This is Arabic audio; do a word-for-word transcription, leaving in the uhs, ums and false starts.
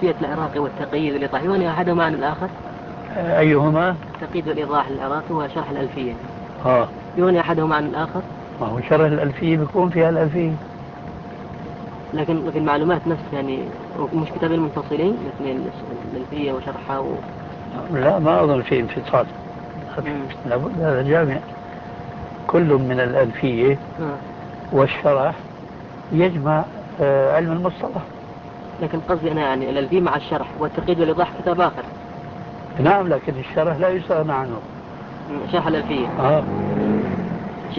ألفية العراقي والتقييد والإيضاح يغني أحدهما عن الآخر؟ أيهما؟ التقييد والإيضاح العراقي وشرح الألفية. آه. يغني أحدهما عن الآخر؟ ما هو شرح الألفية بيكون فيها الألفية. لكن في المعلومات نفس يعني مش كتابين منفصلين الاثنين الألفية وشرحها و... لا ما أظن في انفصال. لابد هذا جامع. كل من الألفية والشرح يجمع علم المصطلح. لكن قصدي أنا يعني الألفية مع الشرح والتقييد والإيضاح كتاب آخر. نعم لكن الشرح لا يستغنى عنه. شرح الألفية. آه.